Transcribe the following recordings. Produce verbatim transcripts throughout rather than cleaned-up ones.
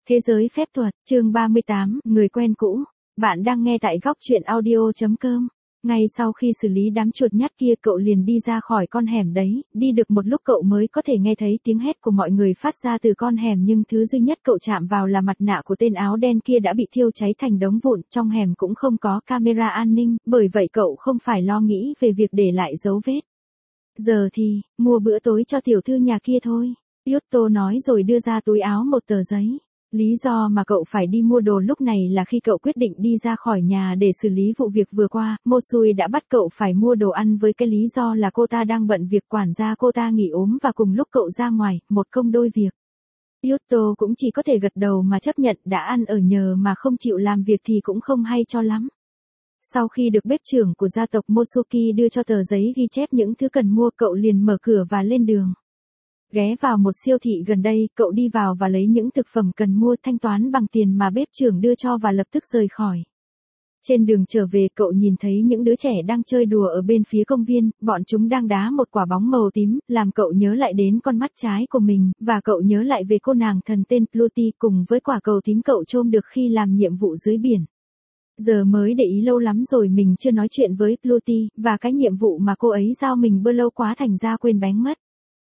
Thế giới phép thuật, chương ba mươi tám, người quen cũ. Bạn đang nghe tại góc truyện audio.com. Ngay sau khi xử lý đám chuột nhắt kia, cậu liền đi ra khỏi con hẻm đấy, đi được một lúc cậu mới có thể nghe thấy tiếng hét của mọi người phát ra từ con hẻm, nhưng thứ duy nhất cậu chạm vào là mặt nạ của tên áo đen kia đã bị thiêu cháy thành đống vụn. Trong hẻm cũng không có camera an ninh, bởi vậy cậu không phải lo nghĩ về việc để lại dấu vết. Giờ thì, mua bữa tối cho tiểu thư nhà kia thôi, Yuto nói rồi đưa ra túi áo một tờ giấy. Lý do mà cậu phải đi mua đồ lúc này là khi cậu quyết định đi ra khỏi nhà để xử lý vụ việc vừa qua, Mosui đã bắt cậu phải mua đồ ăn với cái lý do là cô ta đang bận việc quản gia cô ta nghỉ ốm và cùng lúc cậu ra ngoài, một công đôi việc. Yuto cũng chỉ có thể gật đầu mà chấp nhận, đã ăn ở nhờ mà không chịu làm việc thì cũng không hay cho lắm. Sau khi được bếp trưởng của gia tộc Mosuki đưa cho tờ giấy ghi chép những thứ cần mua, cậu liền mở cửa và lên đường. Ghé vào một siêu thị gần đây, cậu đi vào và lấy những thực phẩm cần mua, thanh toán bằng tiền mà bếp trưởng đưa cho và lập tức rời khỏi. Trên đường trở về, cậu nhìn thấy những đứa trẻ đang chơi đùa ở bên phía công viên, bọn chúng đang đá một quả bóng màu tím, làm cậu nhớ lại đến con mắt trái của mình, và cậu nhớ lại về cô nàng thần tên Pluty cùng với quả cầu tím cậu trôm được khi làm nhiệm vụ dưới biển. Giờ mới để ý lâu lắm rồi mình chưa nói chuyện với Pluty, và cái nhiệm vụ mà cô ấy giao mình bơ lâu quá thành ra quên bén mất.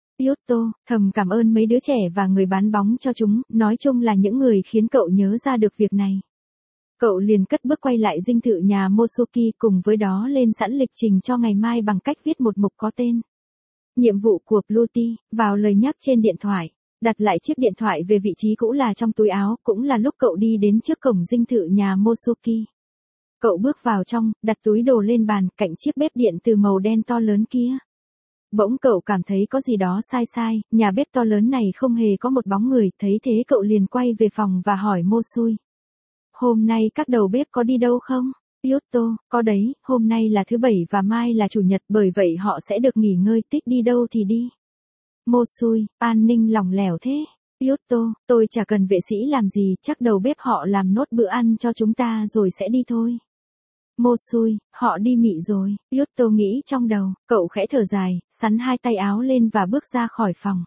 Yuto thầm cảm ơn mấy đứa trẻ và người bán bóng cho chúng, nói chung là những người khiến cậu nhớ ra được việc này. Cậu liền cất bước quay lại dinh thự nhà Mosuki, cùng với đó lên sẵn lịch trình cho ngày mai bằng cách viết một mục có tên nhiệm vụ của Pluty vào lời nhắc trên điện thoại. Đặt lại chiếc điện thoại về vị trí cũ là trong túi áo, cũng là lúc cậu đi đến trước cổng dinh thự nhà Mosuki. Cậu bước vào trong, đặt túi đồ lên bàn, cạnh chiếc bếp điện từ màu đen to lớn kia. Bỗng cậu cảm thấy có gì đó sai sai, nhà bếp to lớn này không hề có một bóng người, thấy thế cậu liền quay về phòng và hỏi Mosui. Hôm nay các đầu bếp có đi đâu không? Yuto, có đấy, hôm nay là thứ bảy và mai là chủ nhật, bởi vậy họ sẽ được nghỉ ngơi, thích đi đâu thì đi. Mosui, an ninh lỏng lẻo thế. Yuto, tôi chả cần vệ sĩ làm gì, chắc đầu bếp họ làm nốt bữa ăn cho chúng ta rồi sẽ đi thôi. Mosui, họ đi mị rồi, Yuto nghĩ trong đầu, cậu khẽ thở dài, sắn hai tay áo lên và bước ra khỏi phòng.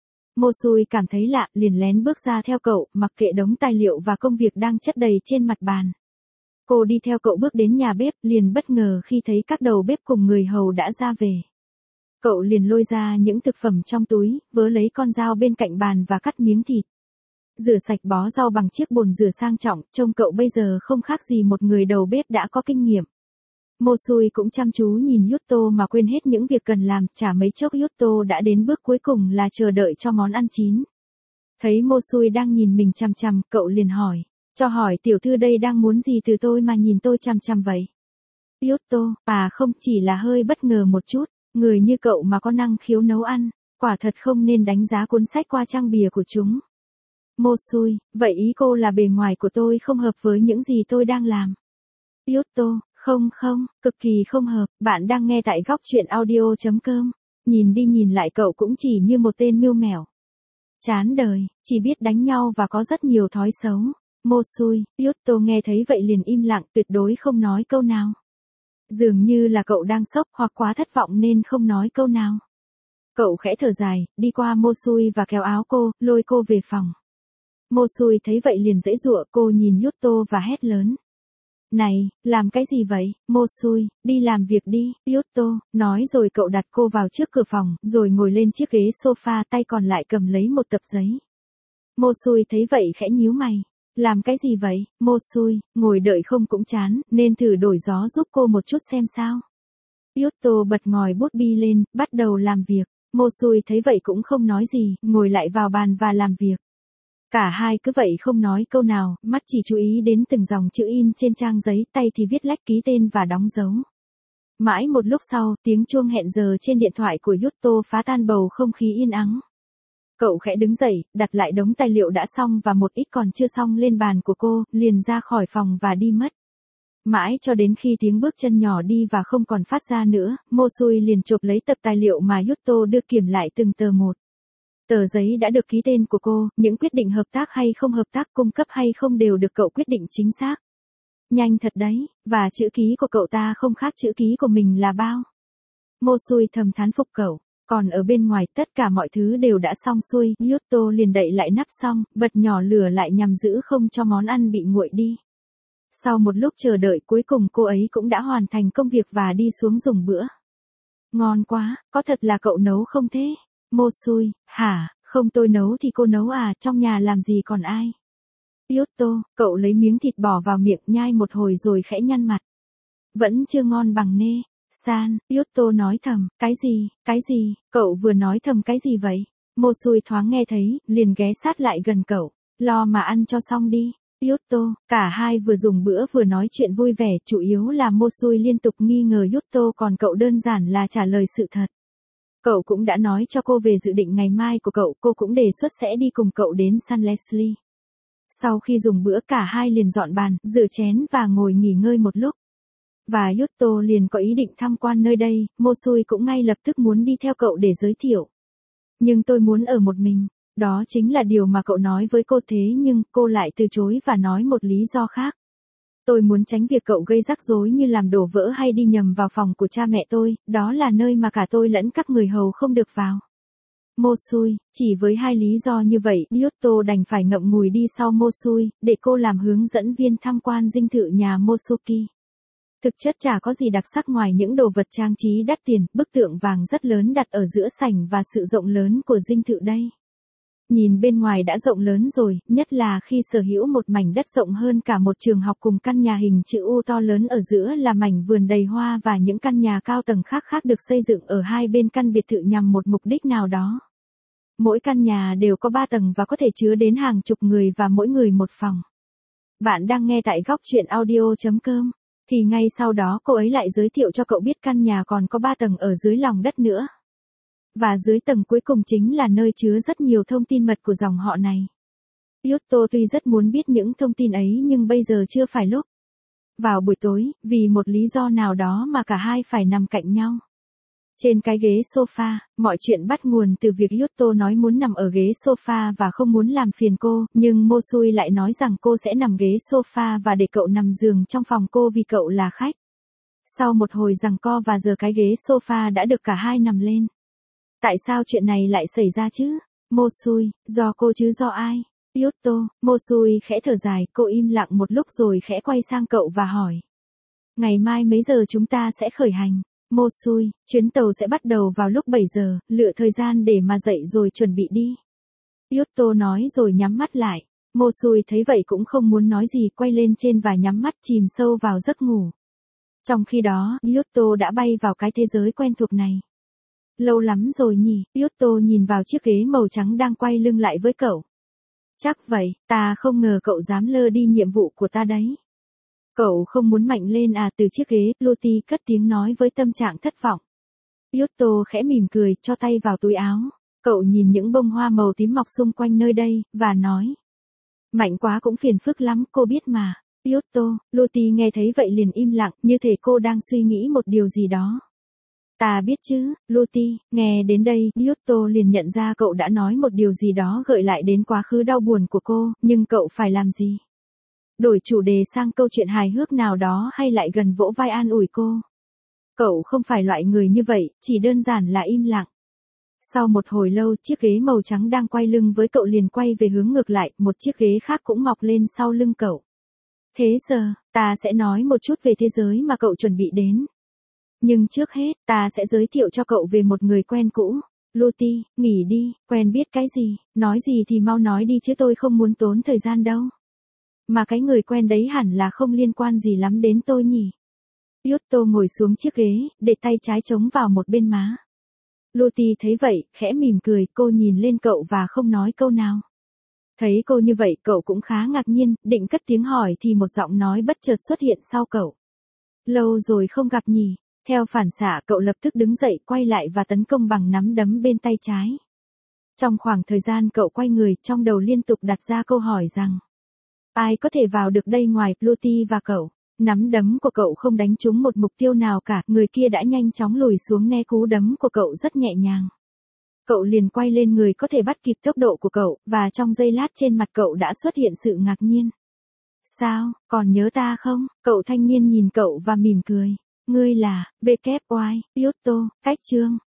Mosui cảm thấy lạ, liền lén bước ra theo cậu, mặc kệ đống tài liệu và công việc đang chất đầy trên mặt bàn. Cô đi theo cậu bước đến nhà bếp, liền bất ngờ khi thấy các đầu bếp cùng người hầu đã ra về. Cậu liền lôi ra những thực phẩm trong túi, vớ lấy con dao bên cạnh bàn và cắt miếng thịt. Rửa sạch bó rau bằng chiếc bồn rửa sang trọng, trông cậu bây giờ không khác gì một người đầu bếp đã có kinh nghiệm. Mosui cũng chăm chú nhìn Yuto mà quên hết những việc cần làm, chả mấy chốc Yuto đã đến bước cuối cùng là chờ đợi cho món ăn chín. Thấy Mosui đang nhìn mình chằm chằm, cậu liền hỏi, cho hỏi tiểu thư đây đang muốn gì từ tôi mà nhìn tôi chằm chằm vậy? Yuto, à không, chỉ là hơi bất ngờ một chút, người như cậu mà có năng khiếu nấu ăn, quả thật không nên đánh giá cuốn sách qua trang bìa của chúng. Mosui, vậy ý cô là bề ngoài của tôi không hợp với những gì tôi đang làm? Yuto, không không, cực kỳ không hợp, bạn đang nghe tại góc truyện audio.com. Nhìn đi nhìn lại cậu cũng chỉ như một tên mưu mèo. Chán đời, chỉ biết đánh nhau và có rất nhiều thói xấu. Mosui, Yuto nghe thấy vậy liền im lặng, tuyệt đối không nói câu nào. Dường như là cậu đang sốc hoặc quá thất vọng nên không nói câu nào. Cậu khẽ thở dài, đi qua Mosui và kéo áo cô, lôi cô về phòng. Mosui thấy vậy liền giãy giụa, cô nhìn Yuto và hét lớn. Này, làm cái gì vậy, Mosui, đi làm việc đi, Yuto, nói rồi cậu đặt cô vào trước cửa phòng, rồi ngồi lên chiếc ghế sofa, tay còn lại cầm lấy một tập giấy. Mosui thấy vậy khẽ nhíu mày. Làm cái gì vậy, Mosui, ngồi đợi không cũng chán, nên thử đổi gió giúp cô một chút xem sao. Yuto bật ngòi bút bi lên, bắt đầu làm việc. Mosui thấy vậy cũng không nói gì, ngồi lại vào bàn và làm việc. Cả hai cứ vậy không nói câu nào, mắt chỉ chú ý đến từng dòng chữ in trên trang giấy, tay thì viết lách ký tên và đóng dấu. Mãi một lúc sau, tiếng chuông hẹn giờ trên điện thoại của Yuto phá tan bầu không khí yên ắng. Cậu khẽ đứng dậy, đặt lại đống tài liệu đã xong và một ít còn chưa xong lên bàn của cô, liền ra khỏi phòng và đi mất. Mãi cho đến khi tiếng bước chân nhỏ đi và không còn phát ra nữa, Mosui liền chộp lấy tập tài liệu mà Yuto đưa kiểm lại từng tờ một. Tờ giấy đã được ký tên của cô, những quyết định hợp tác hay không hợp tác, cung cấp hay không đều được cậu quyết định chính xác. Nhanh thật đấy, và chữ ký của cậu ta không khác chữ ký của mình là bao. Mosui thầm thán phục cậu. Còn ở bên ngoài tất cả mọi thứ đều đã xong xuôi, Yuto liền đậy lại nắp xong, bật nhỏ lửa lại nhằm giữ không cho món ăn bị nguội đi. Sau một lúc chờ đợi cuối cùng cô ấy cũng đã hoàn thành công việc và đi xuống dùng bữa. Ngon quá, có thật là cậu nấu không thế? Mosui, hả, không tôi nấu thì cô nấu à, trong nhà làm gì còn ai? Yuto, cậu lấy miếng thịt bỏ vào miệng nhai một hồi rồi khẽ nhăn mặt. Vẫn chưa ngon bằng nê. San, Yuto nói thầm, cái gì, cái gì, cậu vừa nói thầm cái gì vậy? Mosui thoáng nghe thấy, liền ghé sát lại gần cậu, lo mà ăn cho xong đi. Yuto, cả hai vừa dùng bữa vừa nói chuyện vui vẻ, chủ yếu là Mosui liên tục nghi ngờ Yuto còn cậu đơn giản là trả lời sự thật. Cậu cũng đã nói cho cô về dự định ngày mai của cậu, cô cũng đề xuất sẽ đi cùng cậu đến San Leslie. Sau khi dùng bữa cả hai liền dọn bàn, rửa chén và ngồi nghỉ ngơi một lúc. Và Yuto liền có ý định tham quan nơi đây, Mosui cũng ngay lập tức muốn đi theo cậu để giới thiệu. Nhưng tôi muốn ở một mình, đó chính là điều mà cậu nói với cô thế nhưng cô lại từ chối và nói một lý do khác. Tôi muốn tránh việc cậu gây rắc rối như làm đổ vỡ hay đi nhầm vào phòng của cha mẹ tôi, đó là nơi mà cả tôi lẫn các người hầu không được vào. Mosui, chỉ với hai lý do như vậy, Yuto đành phải ngậm ngùi đi sau Mosui, để cô làm hướng dẫn viên tham quan dinh thự nhà Mosoki. Thực chất chả có gì đặc sắc ngoài những đồ vật trang trí đắt tiền, bức tượng vàng rất lớn đặt ở giữa sảnh và sự rộng lớn của dinh thự đây. Nhìn bên ngoài đã rộng lớn rồi, nhất là khi sở hữu một mảnh đất rộng hơn cả một trường học cùng căn nhà hình chữ U to lớn ở giữa là mảnh vườn đầy hoa và những căn nhà cao tầng khác khác được xây dựng ở hai bên căn biệt thự nhằm một mục đích nào đó. Mỗi căn nhà đều có ba tầng và có thể chứa đến hàng chục người và mỗi người một phòng. Bạn đang nghe tại góc truyện audio chấm com. Thì ngay sau đó cô ấy lại giới thiệu cho cậu biết căn nhà còn có ba tầng ở dưới lòng đất nữa. Và dưới tầng cuối cùng chính là nơi chứa rất nhiều thông tin mật của dòng họ này. Yuto tuy rất muốn biết những thông tin ấy nhưng bây giờ chưa phải lúc. Vào buổi tối, vì một lý do nào đó mà cả hai phải nằm cạnh nhau. Trên cái ghế sofa, mọi chuyện bắt nguồn từ việc Yuto nói muốn nằm ở ghế sofa và không muốn làm phiền cô, nhưng Mosui lại nói rằng cô sẽ nằm ghế sofa và để cậu nằm giường trong phòng cô vì cậu là khách. Sau một hồi giằng co và giờ cái ghế sofa đã được cả hai nằm lên. Tại sao chuyện này lại xảy ra chứ? Mosui, do cô chứ do ai? Yuto, Mosui khẽ thở dài, cô im lặng một lúc rồi khẽ quay sang cậu và hỏi. Ngày mai mấy giờ chúng ta sẽ khởi hành? Mosui, chuyến tàu sẽ bắt đầu vào lúc bảy giờ, lựa thời gian để mà dậy rồi chuẩn bị đi. Yuto nói rồi nhắm mắt lại. Mosui thấy vậy cũng không muốn nói gì, quay lên trên và nhắm mắt chìm sâu vào giấc ngủ. Trong khi đó, Yuto đã bay vào cái thế giới quen thuộc này. Lâu lắm rồi nhỉ, Yuto nhìn vào chiếc ghế màu trắng đang quay lưng lại với cậu. Chắc vậy, ta không ngờ cậu dám lơ đi nhiệm vụ của ta đấy. Cậu không muốn mạnh lên à? Từ chiếc ghế, Loti cất tiếng nói với tâm trạng thất vọng. Yuto khẽ mỉm cười, cho tay vào túi áo. Cậu nhìn những bông hoa màu tím mọc xung quanh nơi đây, và nói. Mạnh quá cũng phiền phức lắm, cô biết mà. Yuto, Loti nghe thấy vậy liền im lặng, như thể cô đang suy nghĩ một điều gì đó. Ta biết chứ, Loti, nghe đến đây, Yuto liền nhận ra cậu đã nói một điều gì đó gợi lại đến quá khứ đau buồn của cô, nhưng cậu phải làm gì? Đổi chủ đề sang câu chuyện hài hước nào đó hay lại gần vỗ vai an ủi cô? Cậu không phải loại người như vậy, chỉ đơn giản là im lặng. Sau một hồi lâu, chiếc ghế màu trắng đang quay lưng với cậu liền quay về hướng ngược lại, một chiếc ghế khác cũng mọc lên sau lưng cậu. Thế giờ, ta sẽ nói một chút về thế giới mà cậu chuẩn bị đến. Nhưng trước hết, ta sẽ giới thiệu cho cậu về một người quen cũ. Loti, nghỉ đi, quen biết cái gì, nói gì thì mau nói đi chứ tôi không muốn tốn thời gian đâu. Mà cái người quen đấy hẳn là không liên quan gì lắm đến tôi nhỉ. Yuto ngồi xuống chiếc ghế, để tay trái chống vào một bên má. Loti thấy vậy, khẽ mỉm cười, cô nhìn lên cậu và không nói câu nào. Thấy cô như vậy, cậu cũng khá ngạc nhiên, định cất tiếng hỏi thì một giọng nói bất chợt xuất hiện sau cậu. Lâu rồi không gặp nhỉ. Theo phản xạ, cậu lập tức đứng dậy, quay lại và tấn công bằng nắm đấm bên tay trái. Trong khoảng thời gian cậu quay người, trong đầu liên tục đặt ra câu hỏi rằng, ai có thể vào được đây ngoài Loti và cậu? Nắm đấm của cậu không đánh trúng một mục tiêu nào cả, người kia đã nhanh chóng lùi xuống né cú đấm của cậu rất nhẹ nhàng. Cậu liền quay lên người có thể bắt kịp tốc độ của cậu, và trong giây lát trên mặt cậu đã xuất hiện sự ngạc nhiên. Sao, còn nhớ ta không? Cậu thanh niên nhìn cậu và mỉm cười. Ngươi là, vê kép oai, Yuto, cách chương.